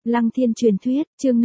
Lăng Thiên truyền thuyết, chương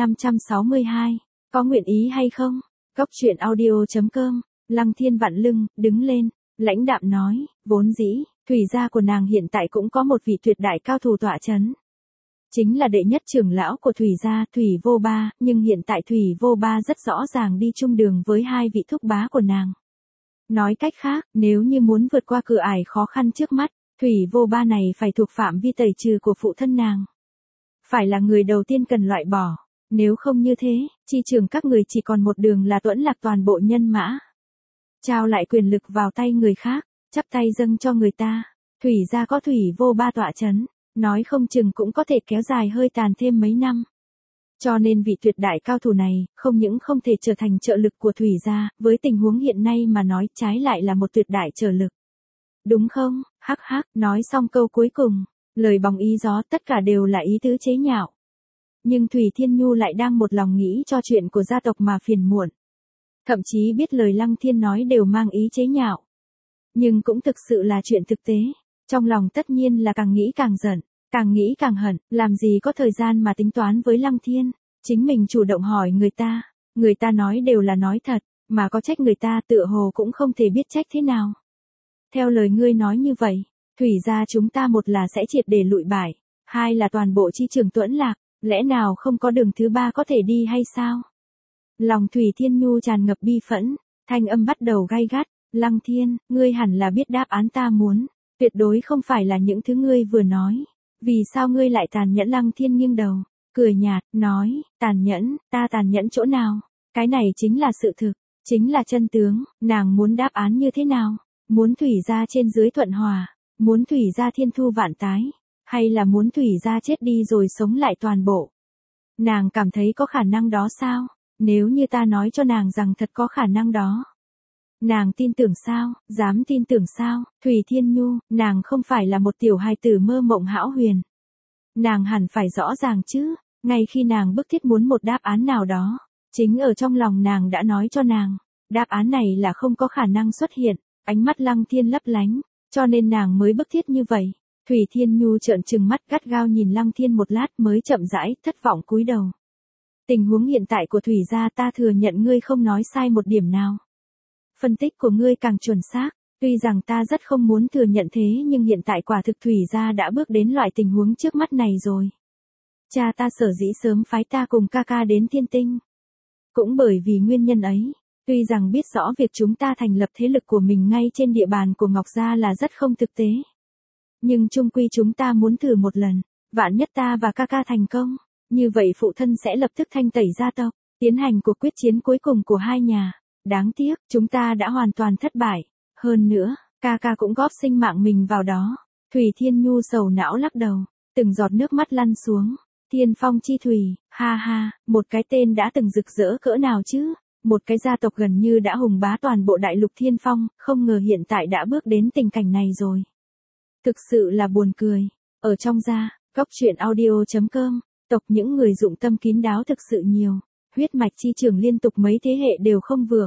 562. Có nguyện ý hay không? Góc truyện audio.com. Lăng Thiên vặn lưng, đứng lên, lãnh đạm nói, vốn dĩ, thủy gia của nàng hiện tại cũng có một vị tuyệt đại cao thủ tọa chấn. Chính là đệ nhất trưởng lão của thủy gia, Thủy Vô Ba, nhưng hiện tại Thủy Vô Ba rất rõ ràng đi chung đường với hai vị thúc bá của nàng. Nói cách khác, nếu như muốn vượt qua cửa ải khó khăn trước mắt, Thủy Vô Ba này phải thuộc phạm vi tẩy trừ của phụ thân nàng. Phải là người đầu tiên cần loại bỏ, nếu không như thế, chi trường các người chỉ còn một đường là tuẫn lạc toàn bộ nhân mã. Trao lại quyền lực vào tay người khác, chắp tay dâng cho người ta, thủy gia có Thủy Vô Ba tọa chấn, nói không chừng cũng có thể kéo dài hơi tàn thêm mấy năm. Cho nên vị tuyệt đại cao thủ này, không những không thể trở thành trợ lực của thủy gia, với tình huống hiện nay mà nói trái lại là một tuyệt đại trợ lực. Đúng không? Hắc hắc, nói xong câu cuối cùng, lời bóng ý gió tất cả đều là ý tứ chế nhạo. Nhưng Thủy Thiên Nhu lại đang một lòng nghĩ cho chuyện của gia tộc mà phiền muộn. Thậm chí biết lời Lăng Thiên nói đều mang ý chế nhạo. Nhưng cũng thực sự là chuyện thực tế. Trong lòng tất nhiên là càng nghĩ càng giận, càng nghĩ càng hận, làm gì có thời gian mà tính toán với Lăng Thiên. Chính mình chủ động hỏi người ta nói đều là nói thật, mà có trách người ta tựa hồ cũng không thể biết trách thế nào. Theo lời ngươi nói như vậy, thủy gia chúng ta một là sẽ triệt để lụi bại, hai là toàn bộ chi trường tuẫn lạc, lẽ nào không có đường thứ ba có thể đi hay sao? Lòng Thủy Thiên Nhu tràn ngập bi phẫn, thanh âm bắt đầu gay gắt, Lăng Thiên, ngươi hẳn là biết đáp án ta muốn, tuyệt đối không phải là những thứ ngươi vừa nói, vì sao ngươi lại tàn nhẫn? Lăng Thiên nghiêng đầu, cười nhạt, nói, tàn nhẫn, ta tàn nhẫn chỗ nào? Cái này chính là sự thực, chính là chân tướng, nàng muốn đáp án như thế nào? Muốn thủy gia trên dưới thuận hòa, muốn thủy gia thiên thu vạn tái, hay là muốn thủy gia chết đi rồi sống lại toàn bộ? Nàng cảm thấy có khả năng đó sao? Nếu như ta nói cho nàng rằng thật có khả năng đó, nàng tin tưởng sao? Dám tin tưởng sao? Thủy Thiên Nhu, nàng không phải là một tiểu hài tử mơ mộng hão huyền. Nàng hẳn phải rõ ràng chứ, ngay khi nàng bức thiết muốn một đáp án nào đó, chính ở trong lòng nàng đã nói cho nàng, đáp án này là không có khả năng xuất hiện. Ánh mắt Lăng Thiên lấp lánh, cho nên nàng mới bức thiết như vậy. Thủy Thiên Nhu trợn trừng mắt gắt gao nhìn Lăng Thiên một lát mới chậm rãi, thất vọng cúi đầu. Tình huống hiện tại của thủy gia ta thừa nhận ngươi không nói sai một điểm nào. Phân tích của ngươi càng chuẩn xác, tuy rằng ta rất không muốn thừa nhận thế nhưng hiện tại quả thực thủy gia đã bước đến loại tình huống trước mắt này rồi. Cha ta sở dĩ sớm phái ta cùng ca ca đến Thiên Tinh. Cũng bởi vì nguyên nhân ấy. Tuy rằng biết rõ việc chúng ta thành lập thế lực của mình ngay trên địa bàn của Ngọc Gia là rất không thực tế. Nhưng chung quy chúng ta muốn thử một lần, vạn nhất ta và ca ca thành công, như vậy phụ thân sẽ lập tức thanh tẩy gia tộc, tiến hành cuộc quyết chiến cuối cùng của hai nhà. Đáng tiếc, chúng ta đã hoàn toàn thất bại. Hơn nữa, ca ca cũng góp sinh mạng mình vào đó. Thủy Thiên Nhu sầu não lắc đầu, từng giọt nước mắt lăn xuống. Thiên Phong chi thủy, ha ha, một cái tên đã từng rực rỡ cỡ nào chứ? Một cái gia tộc gần như đã hùng bá toàn bộ đại lục Thiên Phong, không ngờ hiện tại đã bước đến tình cảnh này rồi. Thực sự là buồn cười. Ở trong gia, góc truyện audio.com, tộc những người dụng tâm kín đáo thực sự nhiều, huyết mạch chi trường liên tục mấy thế hệ đều không vượng.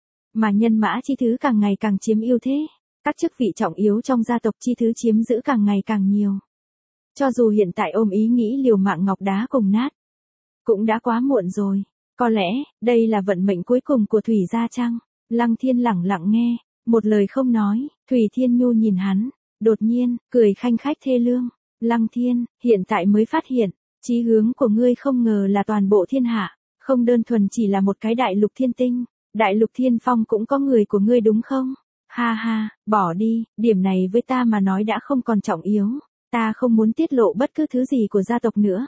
Mà nhân mã chi thứ càng ngày càng chiếm ưu thế, các chức vị trọng yếu trong gia tộc chi thứ chiếm giữ càng ngày càng nhiều. Cho dù hiện tại ôm ý nghĩ liều mạng ngọc đá cùng nát, cũng đã quá muộn rồi. Có lẽ, đây là vận mệnh cuối cùng của thủy gia chăng? Lăng Thiên lẳng lặng nghe, một lời không nói. Thủy Thiên Nhu nhìn hắn, đột nhiên, cười khanh khách thê lương. Lăng Thiên, hiện tại mới phát hiện, chí hướng của ngươi không ngờ là toàn bộ thiên hạ, không đơn thuần chỉ là một cái đại lục Thiên Tinh, đại lục Thiên Phong cũng có người của ngươi đúng không? Ha ha, bỏ đi, điểm này với ta mà nói đã không còn trọng yếu, ta không muốn tiết lộ bất cứ thứ gì của gia tộc nữa.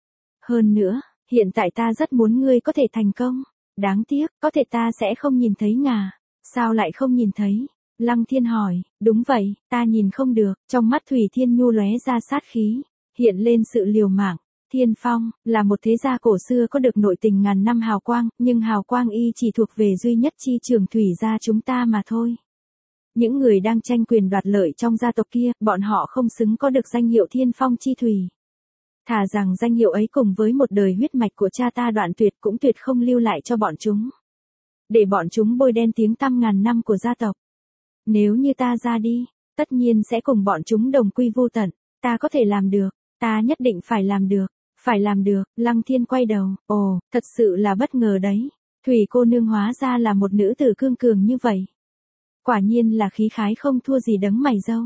Hơn nữa, hiện tại ta rất muốn ngươi có thể thành công. Đáng tiếc, có thể ta sẽ không nhìn thấy ngà. Sao lại không nhìn thấy? Lăng Thiên hỏi, đúng vậy, ta nhìn không được. Trong mắt Thủy Thiên Nhu lóe ra sát khí, hiện lên sự liều mạng. Thiên Phong, là một thế gia cổ xưa có được nội tình ngàn năm hào quang, nhưng hào quang y chỉ thuộc về duy nhất chi trường thủy gia chúng ta mà thôi. Những người đang tranh quyền đoạt lợi trong gia tộc kia, bọn họ không xứng có được danh hiệu Thiên Phong chi thủy. Thà rằng danh hiệu ấy cùng với một đời huyết mạch của cha ta đoạn tuyệt cũng tuyệt không lưu lại cho bọn chúng. Để bọn chúng bôi đen tiếng tăm ngàn năm của gia tộc. Nếu như ta ra đi, tất nhiên sẽ cùng bọn chúng đồng quy vu tận. Ta có thể làm được, ta nhất định phải làm được. Phải làm được, Lăng Thiên quay đầu, ồ, thật sự là bất ngờ đấy. Thủy cô nương hóa ra là một nữ tử cương cường như vậy. Quả nhiên là khí khái không thua gì đấng mày râu.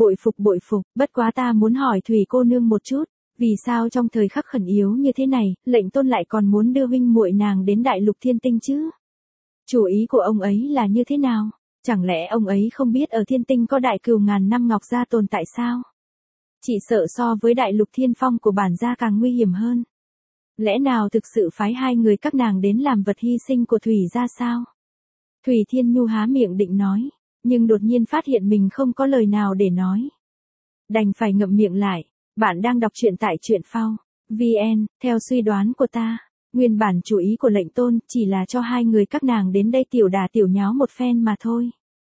Bội phục, bất quá ta muốn hỏi Thủy cô nương một chút, vì sao trong thời khắc khẩn yếu như thế này, lệnh tôn lại còn muốn đưa huynh muội nàng đến đại lục thiên tinh chứ? Chủ ý của ông ấy là như thế nào? Chẳng lẽ ông ấy không biết ở thiên tinh có đại cừu ngàn năm ngọc gia tồn tại sao? Chỉ sợ so với đại lục thiên phong của bản gia càng nguy hiểm hơn. Lẽ nào thực sự phái hai người các nàng đến làm vật hy sinh của Thủy gia sao? Thủy Thiên Nhu há miệng định nói, nhưng đột nhiên phát hiện mình không có lời nào để nói. Đành phải ngậm miệng lại. Bạn đang đọc truyện tại truyện phao VN, theo suy đoán của ta. Nguyên bản chủ ý của lệnh tôn chỉ là cho hai người các nàng đến đây tiểu đà tiểu nháo một phen mà thôi.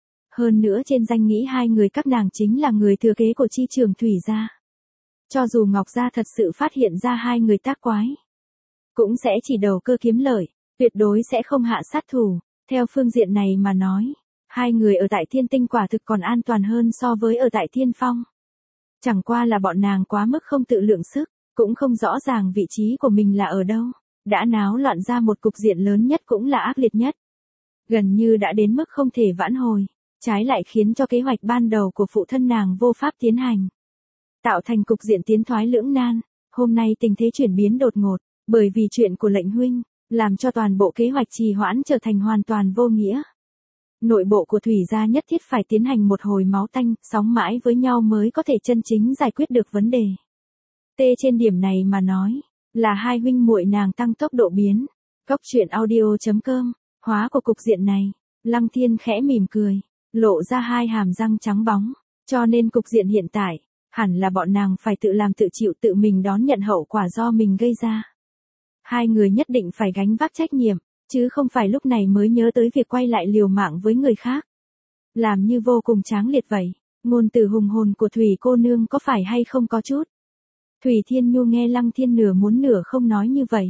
Hơn nữa trên danh nghĩa hai người các nàng chính là người thừa kế của chi trường Thủy gia. Cho dù Ngọc gia thật sự phát hiện ra hai người tác quái, cũng sẽ chỉ đầu cơ kiếm lợi, tuyệt đối sẽ không hạ sát thủ. Theo phương diện này mà nói, hai người ở tại thiên tinh quả thực còn an toàn hơn so với ở tại thiên phong. Chẳng qua là bọn nàng quá mức không tự lượng sức, cũng không rõ ràng vị trí của mình là ở đâu. Đã náo loạn ra một cục diện lớn nhất cũng là ác liệt nhất. Gần như đã đến mức không thể vãn hồi, trái lại khiến cho kế hoạch ban đầu của phụ thân nàng vô pháp tiến hành. Tạo thành cục diện tiến thoái lưỡng nan, hôm nay tình thế chuyển biến đột ngột, bởi vì chuyện của lệnh huynh, làm cho toàn bộ kế hoạch trì hoãn trở thành hoàn toàn vô nghĩa. Nội bộ của Thủy gia nhất thiết phải tiến hành một hồi máu tanh, sóng mãi với nhau mới có thể chân chính giải quyết được vấn đề. Trên điểm này mà nói, là hai huynh muội nàng tăng tốc độ biến. Góc truyện audio.com, hóa của cục diện này, Lăng Thiên khẽ mỉm cười, lộ ra hai hàm răng trắng bóng, cho nên cục diện hiện tại, hẳn là bọn nàng phải tự làm tự chịu tự mình đón nhận hậu quả do mình gây ra. Hai người nhất định phải gánh vác trách nhiệm, chứ không phải lúc này mới nhớ tới việc quay lại liều mạng với người khác. Làm như vô cùng tráng liệt vậy, ngôn từ hùng hồn của Thủy cô nương có phải hay không có chút. Thủy Thiên Nhu nghe Lăng Thiên nửa muốn nửa không nói như vậy.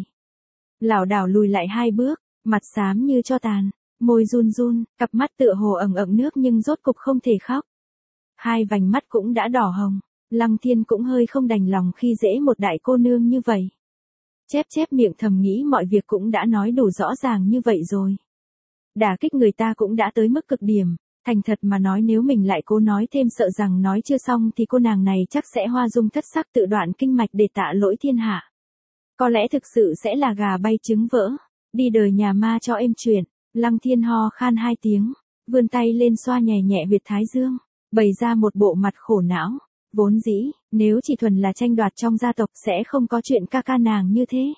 Lảo đảo lùi lại hai bước, mặt xám như tro tàn, môi run run, cặp mắt tựa hồ ẩn ẩn nước nhưng rốt cục không thể khóc. Hai vành mắt cũng đã đỏ hồng, Lăng Thiên cũng hơi không đành lòng khi dễ một đại cô nương như vậy. Chép miệng thầm nghĩ mọi việc cũng đã nói đủ rõ ràng như vậy rồi. Đả kích người ta cũng đã tới mức cực điểm, thành thật mà nói nếu mình lại cố nói thêm sợ rằng nói chưa xong thì cô nàng này chắc sẽ hoa dung thất sắc tự đoạn kinh mạch để tạ lỗi thiên hạ. Có lẽ thực sự sẽ là gà bay trứng vỡ, đi đời nhà ma cho êm chuyện. Lăng Thiên ho khan hai tiếng, vươn tay lên xoa nhẹ nhẹ huyệt thái dương, bày ra một bộ mặt khổ não. Vốn dĩ, nếu chỉ thuần là tranh đoạt trong gia tộc sẽ không có chuyện ca ca nàng như thế.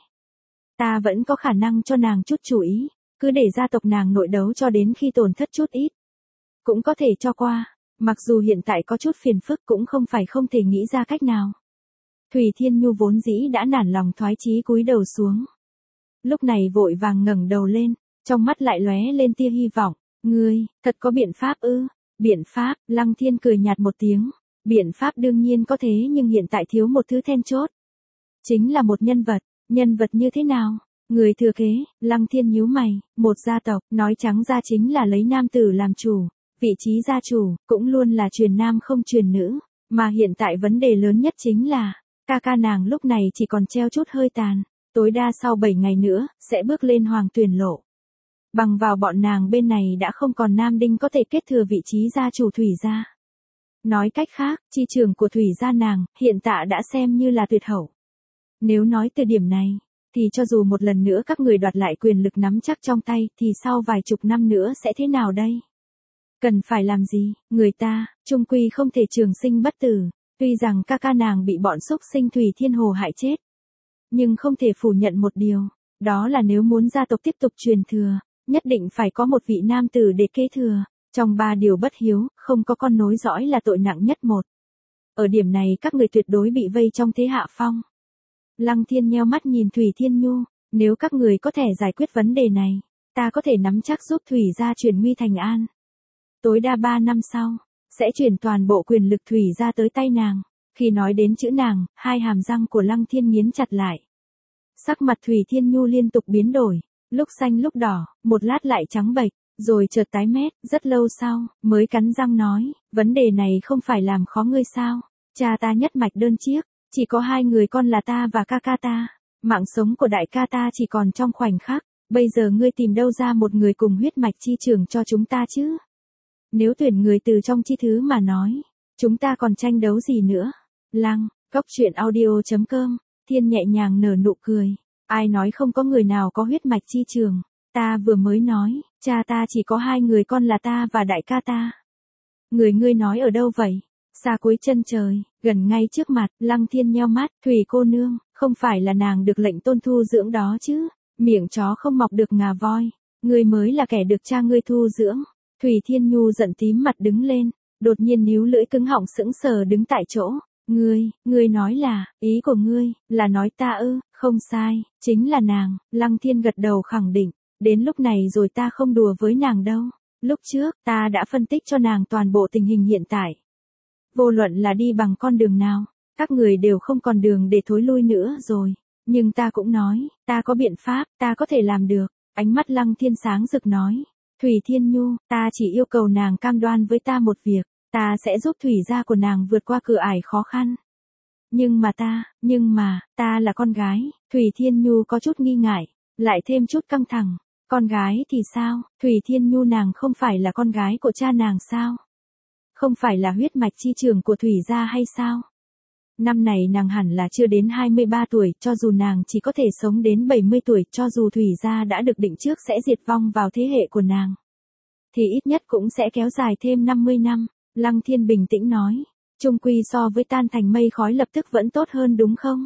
Ta vẫn có khả năng cho nàng chút chủ ý, cứ để gia tộc nàng nội đấu cho đến khi tổn thất chút ít. Cũng có thể cho qua, mặc dù hiện tại có chút phiền phức cũng không phải không thể nghĩ ra cách nào. Thủy Thiên Nhu vốn dĩ đã nản lòng thoái chí cúi đầu xuống. Lúc này vội vàng ngẩng đầu lên, trong mắt lại lóe lên tia hy vọng. Ngươi, thật có biện pháp ư? Biện pháp, Lăng Thiên cười nhạt một tiếng. Biện pháp đương nhiên có thế nhưng hiện tại thiếu một thứ then chốt. Chính là một nhân vật như thế nào? Người thừa kế, Lăng Thiên nhíu mày, một gia tộc, nói trắng ra chính là lấy nam tử làm chủ, vị trí gia chủ, cũng luôn là truyền nam không truyền nữ, mà hiện tại vấn đề lớn nhất chính là, ca ca nàng lúc này chỉ còn treo chút hơi tàn, tối đa sau 7 ngày nữa, sẽ bước lên hoàng tuyển lộ. Bằng vào bọn nàng bên này đã không còn nam đinh có thể kết thừa vị trí gia chủ Thủy gia. Nói cách khác, chi trường của Thủy gia nàng, hiện tại đã xem như là tuyệt hậu. Nếu nói từ điểm này, thì cho dù một lần nữa các người đoạt lại quyền lực nắm chắc trong tay, thì sau vài chục năm nữa sẽ thế nào đây? Cần phải làm gì? Người ta, chung quy không thể trường sinh bất tử, tuy rằng ca ca nàng bị bọn xúc sinh Thủy Thiên Hồ hại chết. Nhưng không thể phủ nhận một điều, đó là nếu muốn gia tộc tiếp tục truyền thừa, nhất định phải có một vị nam tử để kế thừa. Trong 3 điều bất hiếu, không có con nối dõi là tội nặng nhất một. Ở điểm này các người tuyệt đối bị vây trong thế hạ phong. Lăng Thiên nheo mắt nhìn Thủy Thiên Nhu, nếu các người có thể giải quyết vấn đề này, ta có thể nắm chắc giúp Thủy gia chuyển nguy thành an. Tối đa 3 năm sau, sẽ chuyển toàn bộ quyền lực Thủy gia tới tay nàng. Khi nói đến chữ nàng, hai hàm răng của Lăng Thiên nghiến chặt lại. Sắc mặt Thủy Thiên Nhu liên tục biến đổi, lúc xanh lúc đỏ, một lát lại trắng bệch. Rồi chợt tái mét, rất lâu sau, mới cắn răng nói, vấn đề này không phải làm khó ngươi sao, cha ta nhất mạch đơn chiếc, Chỉ có hai người con là ta và ca ca ta. Mạng sống của đại ca ta chỉ còn trong khoảnh khắc. Bây giờ ngươi tìm đâu ra một người cùng huyết mạch chi trường cho chúng ta chứ? Nếu tuyển người từ trong chi thứ mà nói, chúng ta còn tranh đấu gì nữa? Lăng, Cốc truyện audio.com, Thiên nhẹ nhàng nở nụ cười. Ai nói không có người nào có huyết mạch chi trường? Ta vừa mới nói, cha ta chỉ có hai người con là ta và đại ca ta. Người ngươi nói ở đâu vậy? Xa cuối chân trời, gần ngay trước mặt. Lăng Thiên nheo mắt, Thủy cô nương, không phải là nàng được lệnh tôn thu dưỡng đó chứ? Miệng chó không mọc được ngà voi. Ngươi mới là kẻ được cha ngươi thu dưỡng. Thủy Thiên Nhu giận tím mặt đứng lên, đột nhiên níu lưỡi cứng họng sững sờ đứng tại chỗ. Ngươi nói là, ý của ngươi, là nói ta ư? Không sai, chính là nàng. Lăng Thiên gật đầu khẳng định, đến lúc này rồi ta không đùa với nàng đâu. Lúc trước, ta đã phân tích cho nàng toàn bộ tình hình hiện tại. Vô luận là đi bằng con đường nào, các người đều không còn đường để thối lui nữa rồi. Nhưng ta cũng nói, ta có biện pháp, ta có thể làm được. Ánh mắt Lăng Thiên sáng rực nói, Thủy Thiên Nhu, ta chỉ yêu cầu nàng cam đoan với ta một việc, ta sẽ giúp thủy gia của nàng vượt qua cửa ải khó khăn. Nhưng mà, ta là con gái. Thủy Thiên Nhu có chút nghi ngại, lại thêm chút căng thẳng. Con gái thì sao? Thủy Thiên Nhu nàng không phải là con gái của cha nàng sao? Không phải là huyết mạch chi trường của thủy gia hay sao? Năm này nàng hẳn là chưa đến 23 tuổi, cho dù nàng chỉ có thể sống đến 70 tuổi, cho dù thủy gia đã được định trước sẽ diệt vong vào thế hệ của nàng, thì ít nhất cũng sẽ kéo dài thêm 50 năm. Lăng Thiên bình tĩnh nói, chung quy so với tan thành mây khói lập tức vẫn tốt hơn đúng không?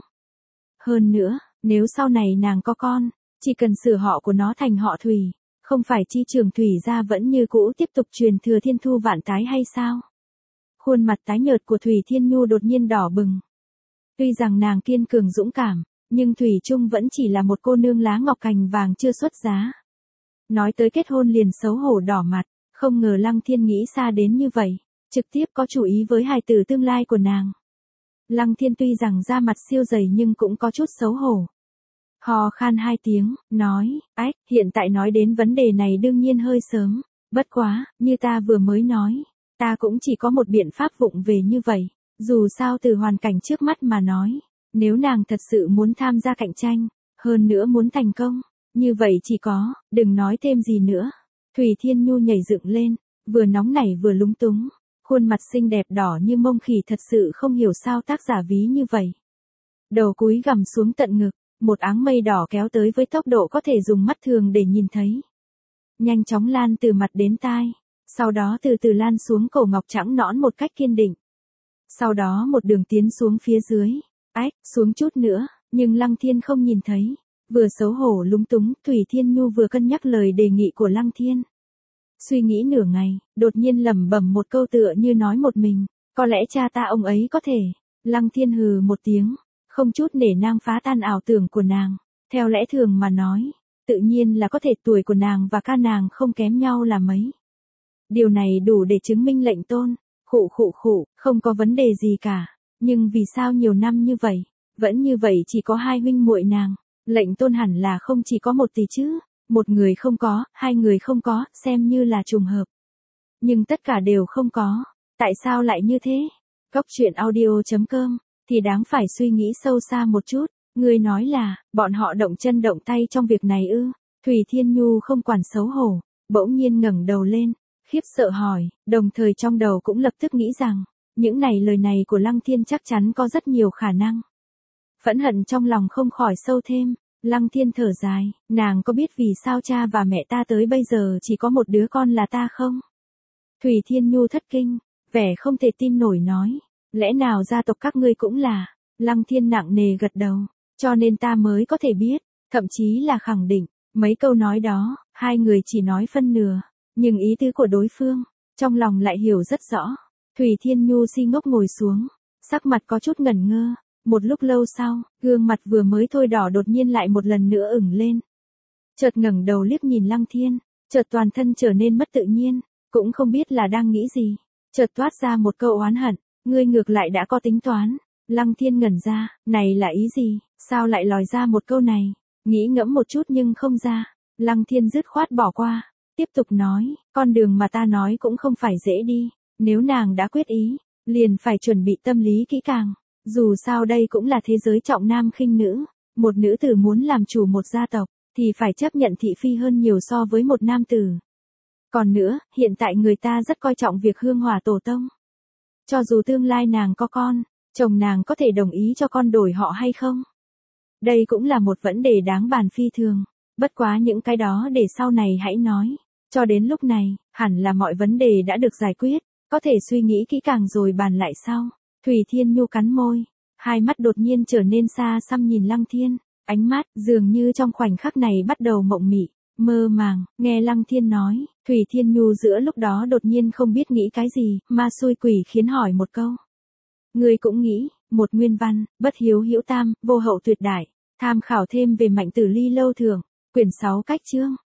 Hơn nữa, nếu sau này nàng có con, chỉ cần sửa họ của nó thành họ Thủy, không phải chi trường thủy gia vẫn như cũ tiếp tục truyền thừa thiên thu vạn tái hay sao? Khuôn mặt tái nhợt của Thủy Thiên Nhu đột nhiên đỏ bừng. Tuy rằng nàng kiên cường dũng cảm, nhưng Thủy Trung vẫn chỉ là một cô nương lá ngọc cành vàng chưa xuất giá. Nói tới kết hôn liền xấu hổ đỏ mặt, không ngờ Lăng Thiên nghĩ xa đến như vậy, trực tiếp có chủ ý với hài tử tương lai của nàng. Lăng Thiên tuy rằng da mặt siêu dày nhưng cũng có chút xấu hổ. Hò khan hai tiếng, nói, hiện tại nói đến vấn đề này đương nhiên hơi sớm, bất quá, như ta vừa mới nói, ta cũng chỉ có một biện pháp vụng về như vậy. Dù sao từ hoàn cảnh trước mắt mà nói, nếu nàng thật sự muốn tham gia cạnh tranh, hơn nữa muốn thành công, như vậy chỉ có, đừng nói thêm gì nữa. Thủy Thiên Nhu nhảy dựng lên, vừa nóng nảy vừa lúng túng, khuôn mặt xinh đẹp đỏ như mông khỉ thật sự không hiểu sao tác giả ví như vậy. Đầu cúi gằm xuống tận ngực, một áng mây đỏ kéo tới với tốc độ có thể dùng mắt thường để nhìn thấy. Nhanh chóng lan từ mặt đến tai, sau đó từ từ lan xuống cổ ngọc trắng nõn một cách kiên định. Sau đó một đường tiến xuống phía dưới, xuống chút nữa, nhưng Lăng Thiên không nhìn thấy. Vừa xấu hổ lúng túng, Thủy Thiên Nhu vừa cân nhắc lời đề nghị của Lăng Thiên. Suy nghĩ nửa ngày, đột nhiên lẩm bẩm một câu tựa như nói một mình, có lẽ cha ta ông ấy có thể. Lăng Thiên hừ một tiếng, không chút nể nang phá tan ảo tưởng của nàng. Theo lẽ thường mà nói, tự nhiên là có thể, tuổi của nàng và ca nàng không kém nhau là mấy. Điều này đủ để chứng minh lệnh tôn. Khụ, không có vấn đề gì cả. Nhưng vì sao nhiều năm như vậy, vẫn như vậy chỉ có hai huynh muội nàng. Lệnh tôn hẳn là không chỉ có một tỷ chứ. Một người không có, hai người không có, xem như là trùng hợp. Nhưng tất cả đều không có. Tại sao lại như thế? Cốc truyện audio.com, thì đáng phải suy nghĩ sâu xa một chút. Người nói là, bọn họ động chân động tay trong việc này ư? Thủy Thiên Nhu không quản xấu hổ, bỗng nhiên ngẩng đầu lên, khiếp sợ hỏi, đồng thời trong đầu cũng lập tức nghĩ rằng, những lời này của Lăng Thiên chắc chắn có rất nhiều khả năng. Phẫn hận trong lòng không khỏi sâu thêm. Lăng Thiên thở dài, nàng có biết vì sao cha và mẹ ta tới bây giờ chỉ có một đứa con là ta không? Thủy Thiên Nhu thất kinh, vẻ không thể tin nổi nói, lẽ nào gia tộc các ngươi cũng là? Lăng Thiên nặng nề gật đầu, cho nên ta mới có thể biết, thậm chí là khẳng định, mấy câu nói đó, hai người chỉ nói phân nửa, nhưng ý tứ của đối phương, trong lòng lại hiểu rất rõ. Thủy Thiên Nhu si ngốc ngồi xuống, sắc mặt có chút ngẩn ngơ. Một lúc lâu sau, gương mặt vừa mới thôi đỏ đột nhiên lại một lần nữa ửng lên. Chợt ngẩng đầu liếc nhìn Lăng Thiên, chợt toàn thân trở nên mất tự nhiên, cũng không biết là đang nghĩ gì. Chợt toát ra một câu oán hận, ngươi ngược lại đã có tính toán. Lăng Thiên ngẩn ra, này là ý gì, sao lại lòi ra một câu này, nghĩ ngẫm một chút nhưng không ra. Lăng Thiên dứt khoát bỏ qua, tiếp tục nói, con đường mà ta nói cũng không phải dễ đi, nếu nàng đã quyết ý, liền phải chuẩn bị tâm lý kỹ càng. Dù sao đây cũng là thế giới trọng nam khinh nữ, một nữ tử muốn làm chủ một gia tộc, thì phải chấp nhận thị phi hơn nhiều so với một nam tử. Còn nữa, hiện tại người ta rất coi trọng việc hương hỏa tổ tông. Cho dù tương lai nàng có con, chồng nàng có thể đồng ý cho con đổi họ hay không? Đây cũng là một vấn đề đáng bàn phi thường. Bất quá những cái đó để sau này hãy nói. Cho đến lúc này, hẳn là mọi vấn đề đã được giải quyết, có thể suy nghĩ kỹ càng rồi bàn lại sau. Thủy Thiên Nhu cắn môi, hai mắt đột nhiên trở nên xa xăm nhìn Lăng Thiên, ánh mắt dường như trong khoảnh khắc này bắt đầu mộng mị, mơ màng, nghe Lăng Thiên nói, Thủy Thiên Nhu giữa lúc đó đột nhiên không biết nghĩ cái gì, ma xui quỷ khiến hỏi một câu. Ngươi cũng nghĩ, một nguyên văn, bất hiếu hữu tam, vô hậu tuyệt đại, tham khảo thêm về Mạnh Tử Ly lâu thưởng, quyển 6 cách chương.